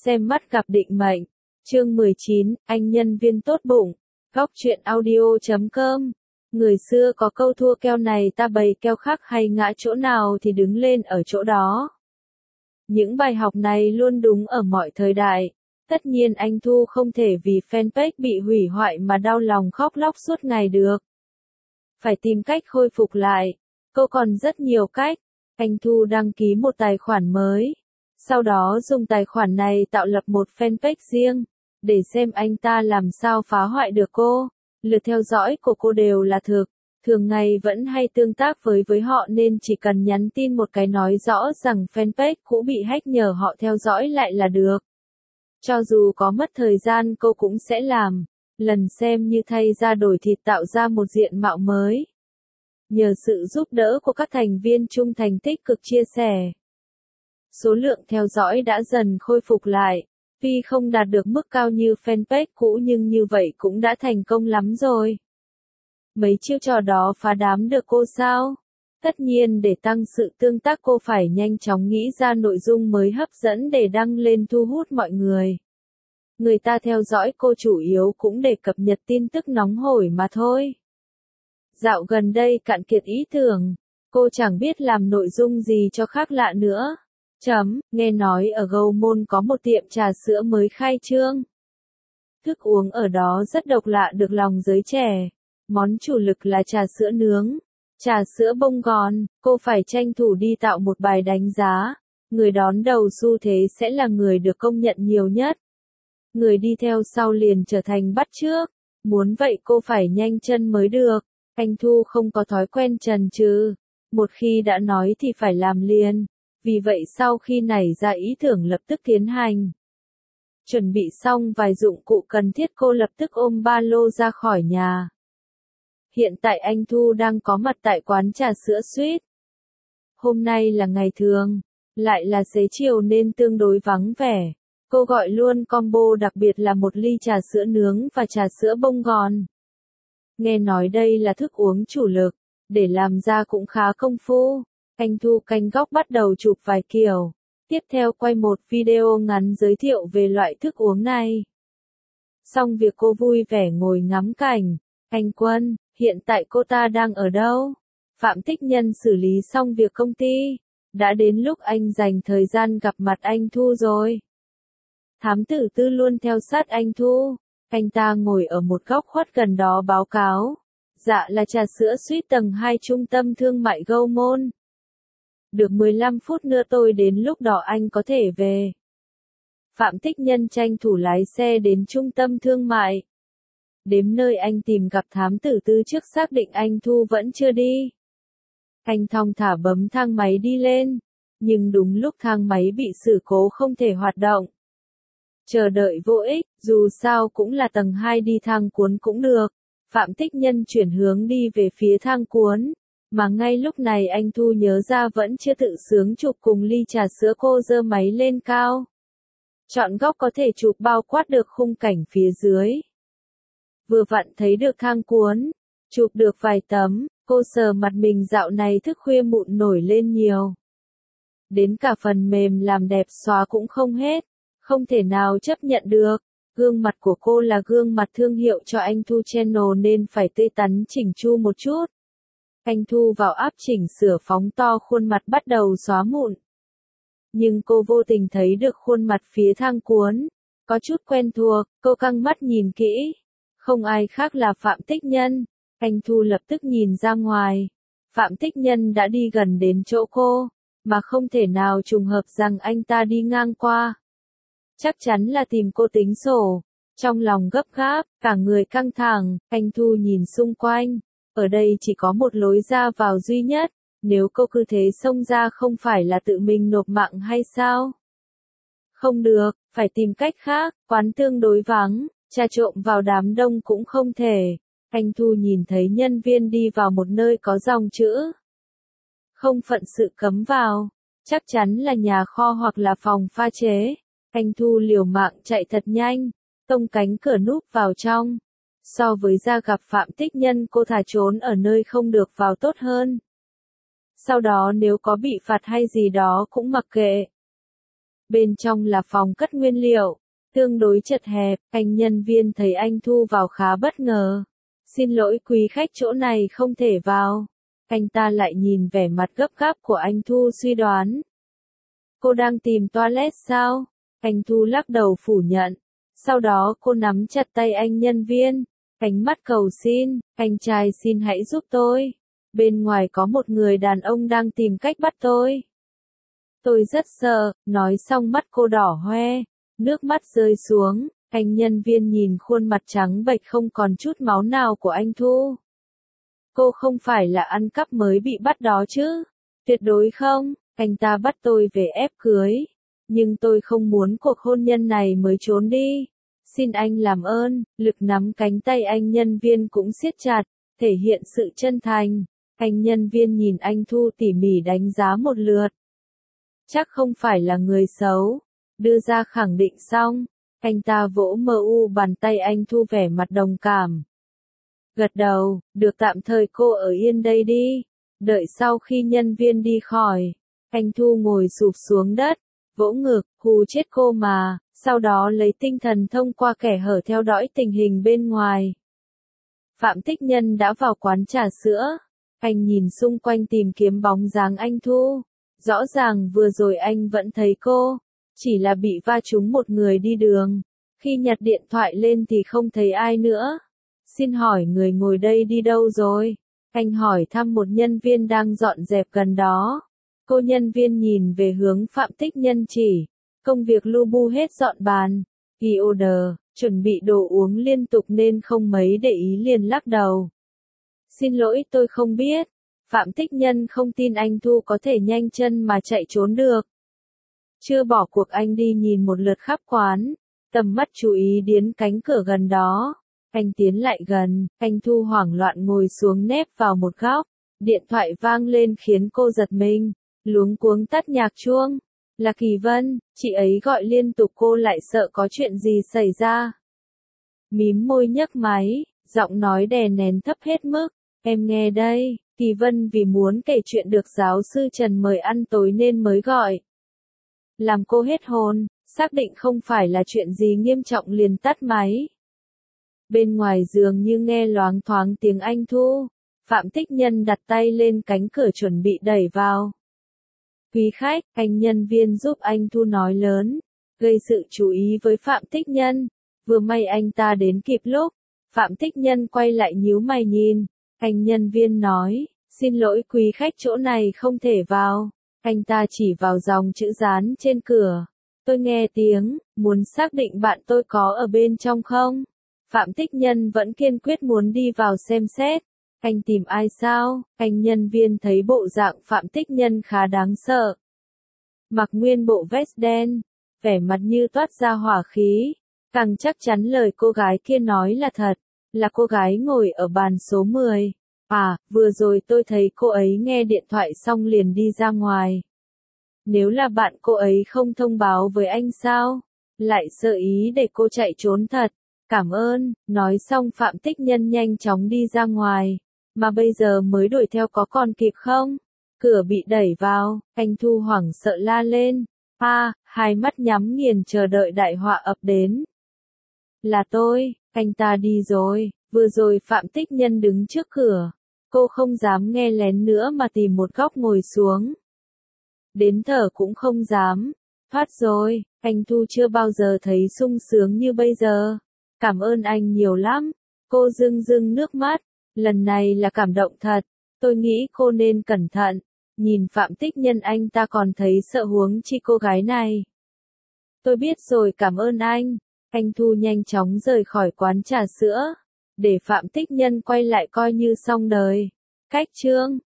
Xem mắt gặp định mệnh. Chương 19, anh nhân viên tốt bụng. Góc truyện audio.com. Người xưa có câu thua keo này ta bày keo khác, hay ngã chỗ nào thì đứng lên ở chỗ đó. Những bài học này luôn đúng ở mọi thời đại. Tất nhiên anh Thu không thể vì fanpage bị hủy hoại mà đau lòng khóc lóc suốt ngày được. Phải tìm cách khôi phục lại. Cô còn rất nhiều cách. Anh Thu đăng ký một tài khoản mới. Sau đó dùng tài khoản này tạo lập một fanpage riêng, để xem anh ta làm sao phá hoại được cô. Lượt theo dõi của cô đều là thực, thường ngày vẫn hay tương tác với họ nên chỉ cần nhắn tin một cái nói rõ rằng fanpage cũ bị hack nhờ họ theo dõi lại là được. Cho dù có mất thời gian cô cũng sẽ làm, lần xem như thay da đổi thịt tạo ra một diện mạo mới. Nhờ sự giúp đỡ của các thành viên trung thành tích cực chia sẻ, số lượng theo dõi đã dần khôi phục lại. Tuy không đạt được mức cao như fanpage cũ nhưng như vậy cũng đã thành công lắm rồi. Mấy chiêu trò đó phá đám được cô sao? Tất nhiên để tăng sự tương tác cô phải nhanh chóng nghĩ ra nội dung mới hấp dẫn để đăng lên thu hút mọi người. Người ta theo dõi cô chủ yếu cũng để cập nhật tin tức nóng hổi mà thôi. Dạo gần đây cạn kiệt ý tưởng, cô chẳng biết làm nội dung gì cho khác lạ nữa. Nghe nói ở Gâu Môn có một tiệm trà sữa mới khai trương. Thức uống ở đó rất độc lạ được lòng giới trẻ. Món chủ lực là trà sữa nướng, trà sữa bông gòn. Cô phải tranh thủ đi tạo một bài đánh giá. Người đón đầu xu thế sẽ là người được công nhận nhiều nhất. Người đi theo sau liền trở thành bắt chước. Muốn vậy cô phải nhanh chân mới được. Anh Thu không có thói quen chần chừ. Một khi đã nói thì phải làm liền. Vì vậy sau khi nảy ra ý tưởng lập tức tiến hành. Chuẩn bị xong vài dụng cụ cần thiết cô lập tức ôm ba lô ra khỏi nhà. Hiện tại anh Thu đang có mặt tại quán trà sữa Sweet. Hôm nay là ngày thường, lại là xế chiều nên tương đối vắng vẻ. Cô gọi luôn combo đặc biệt là một ly trà sữa nướng và trà sữa bông gòn. Nghe nói đây là thức uống chủ lực, để làm ra cũng khá công phu. Anh Thu canh góc bắt đầu chụp vài kiểu. Tiếp theo quay một video ngắn giới thiệu về loại thức uống này. Xong việc cô vui vẻ ngồi ngắm cảnh. Anh Quân, hiện tại cô ta đang ở đâu? Phạm Tích Nhân xử lý xong việc công ty. Đã đến lúc anh dành thời gian gặp mặt anh Thu rồi. Thám tử Tư luôn theo sát anh Thu. Anh ta ngồi ở một góc khuất gần đó báo cáo. Dạ là trà sữa Sweet tầng 2 trung tâm thương mại Gâu Môn. Được 15 phút nữa tôi đến, lúc đó anh có thể về. Phạm Tích Nhân tranh thủ lái xe đến trung tâm thương mại. Đến nơi anh tìm gặp thám tử Tư trước xác định anh Thu vẫn chưa đi. Anh thong thả bấm thang máy đi lên. Nhưng đúng lúc thang máy bị sự cố không thể hoạt động. Chờ đợi vô ích, dù sao cũng là tầng 2 đi thang cuốn cũng được. Phạm Tích Nhân chuyển hướng đi về phía thang cuốn. Mà ngay lúc này anh Thu nhớ ra vẫn chưa tự sướng chụp cùng ly trà sữa, cô giơ máy lên cao. Chọn góc có thể chụp bao quát được khung cảnh phía dưới. Vừa vặn thấy được thang cuốn, chụp được vài tấm, cô sờ mặt mình, dạo này thức khuya mụn nổi lên nhiều. Đến cả phần mềm làm đẹp xóa cũng không hết, không thể nào chấp nhận được. Gương mặt của cô là gương mặt thương hiệu cho anh Thu Channel nên phải tươi tắn chỉnh chu một chút. Anh Thu vào app chỉnh sửa phóng to khuôn mặt bắt đầu xóa mụn. Nhưng cô vô tình thấy được khuôn mặt phía thang cuốn. Có chút quen thuộc, cô căng mắt nhìn kỹ. Không ai khác là Phạm Tích Nhân. Anh Thu lập tức nhìn ra ngoài. Phạm Tích Nhân đã đi gần đến chỗ cô, mà không thể nào trùng hợp rằng anh ta đi ngang qua. Chắc chắn là tìm cô tính sổ. Trong lòng gấp gáp, cả người căng thẳng, anh Thu nhìn xung quanh. Ở đây chỉ có một lối ra vào duy nhất, nếu cô cứ thế xông ra không phải là tự mình nộp mạng hay sao? Không được, phải tìm cách khác, quán tương đối vắng, trà trộn vào đám đông cũng không thể. Anh Thu nhìn thấy nhân viên đi vào một nơi có dòng chữ không phận sự cấm vào, chắc chắn là nhà kho hoặc là phòng pha chế. Anh Thu liều mạng chạy thật nhanh, tông cánh cửa núp vào trong. So với ra gặp Phạm Tích Nhân, cô thà trốn ở nơi không được vào tốt hơn. Sau đó nếu có bị phạt hay gì đó cũng mặc kệ. Bên trong là phòng cất nguyên liệu, tương đối chật hẹp, anh nhân viên thấy anh Thu vào khá bất ngờ. Xin lỗi quý khách, chỗ này không thể vào. Anh ta lại nhìn vẻ mặt gấp gáp của anh Thu suy đoán. Cô đang tìm toilet sao? Anh Thu lắc đầu phủ nhận. Sau đó cô nắm chặt tay anh nhân viên, ánh mắt cầu xin, anh trai xin hãy giúp tôi. Bên ngoài có một người đàn ông đang tìm cách bắt tôi. Tôi rất sợ, nói xong mắt cô đỏ hoe, nước mắt rơi xuống, anh nhân viên nhìn khuôn mặt trắng bệch không còn chút máu nào của anh Thu. Cô không phải là ăn cắp mới bị bắt đó chứ? Tuyệt đối không, anh ta bắt tôi về ép cưới. Nhưng tôi không muốn cuộc hôn nhân này mới trốn đi. Xin anh làm ơn, lực nắm cánh tay anh nhân viên cũng siết chặt, thể hiện sự chân thành. Anh nhân viên nhìn anh Thu tỉ mỉ đánh giá một lượt. Chắc không phải là người xấu. Đưa ra khẳng định xong, anh ta vỗ bàn tay anh Thu vẻ mặt đồng cảm. Gật đầu, được, tạm thời cô ở yên đây đi. Đợi sau khi nhân viên đi khỏi, anh Thu ngồi sụp xuống đất, vỗ ngực, hù chết cô mà, sau đó lấy tinh thần thông qua kẻ hở theo dõi tình hình bên ngoài. Phạm Tích Nhân đã vào quán trà sữa, anh nhìn xung quanh tìm kiếm bóng dáng anh Thu. Rõ ràng vừa rồi anh vẫn thấy cô, chỉ là bị va trúng một người đi đường. Khi nhặt điện thoại lên thì không thấy ai nữa. Xin hỏi người ngồi đây đi đâu rồi? Anh hỏi thăm một nhân viên đang dọn dẹp gần đó. Cô nhân viên nhìn về hướng Phạm Tích Nhân chỉ. Công việc lu bu hết dọn bàn, ghi order, chuẩn bị đồ uống liên tục nên không mấy để ý liền lắc đầu. Xin lỗi, tôi không biết. Phạm Tích Nhân không tin anh Thu có thể nhanh chân mà chạy trốn được. Chưa bỏ cuộc anh đi nhìn một lượt khắp quán, tầm mắt chú ý đến cánh cửa gần đó. Anh tiến lại gần, anh Thu hoảng loạn ngồi xuống nép vào một góc. Điện thoại vang lên khiến cô giật mình, luống cuống tắt nhạc chuông. Là Kỳ Vân, chị ấy gọi liên tục, cô lại sợ có chuyện gì xảy ra. Mím môi nhấc máy, giọng nói đè nén thấp hết mức. Em nghe đây, Kỳ Vân vì muốn kể chuyện được giáo sư Trần mời ăn tối nên mới gọi. Làm cô hết hồn, xác định không phải là chuyện gì nghiêm trọng liền tắt máy. Bên ngoài giường như nghe loáng thoáng tiếng anh Thu. Phạm Tích Nhân đặt tay lên cánh cửa chuẩn bị đẩy vào. Quý khách, anh nhân viên giúp anh Thu nói lớn, gây sự chú ý với Phạm Tích Nhân. Vừa may anh ta đến kịp lúc, Phạm Tích Nhân quay lại nhíu mày nhìn. Anh nhân viên nói, xin lỗi quý khách, chỗ này không thể vào. Anh ta chỉ vào dòng chữ dán trên cửa. Tôi nghe tiếng, muốn xác định bạn tôi có ở bên trong không? Phạm Tích Nhân vẫn kiên quyết muốn đi vào xem xét. Anh tìm ai sao? Anh nhân viên thấy bộ dạng Phạm Tích Nhân khá đáng sợ. Mặc nguyên bộ vest đen, vẻ mặt như toát ra hỏa khí. Càng chắc chắn lời cô gái kia nói là thật, là cô gái ngồi ở bàn số 10. À, vừa rồi tôi thấy cô ấy nghe điện thoại xong liền đi ra ngoài. Nếu là bạn cô ấy không thông báo với anh sao? Lại sơ ý để cô chạy trốn thật. Cảm ơn, nói xong Phạm Tích Nhân nhanh chóng đi ra ngoài. Mà bây giờ mới đuổi theo có còn kịp không? Cửa bị đẩy vào, anh Thu hoảng sợ la lên. Hai mắt nhắm nghiền chờ đợi đại họa ập đến. Là tôi, anh ta đi rồi. Vừa rồi Phạm Tích Nhân đứng trước cửa. Cô không dám nghe lén nữa mà tìm một góc ngồi xuống. Đến thở cũng không dám. Thoát rồi, anh Thu chưa bao giờ thấy sung sướng như bây giờ. Cảm ơn anh nhiều lắm. Cô rưng rưng nước mắt. Lần này là cảm động thật. Tôi nghĩ cô nên cẩn thận. Nhìn Phạm Tích Nhân anh ta còn thấy sợ, huống chi cô gái này. Tôi biết rồi, cảm ơn anh. Anh Thu nhanh chóng rời khỏi quán trà sữa. Để Phạm Tích Nhân quay lại coi như xong đời. Cách chương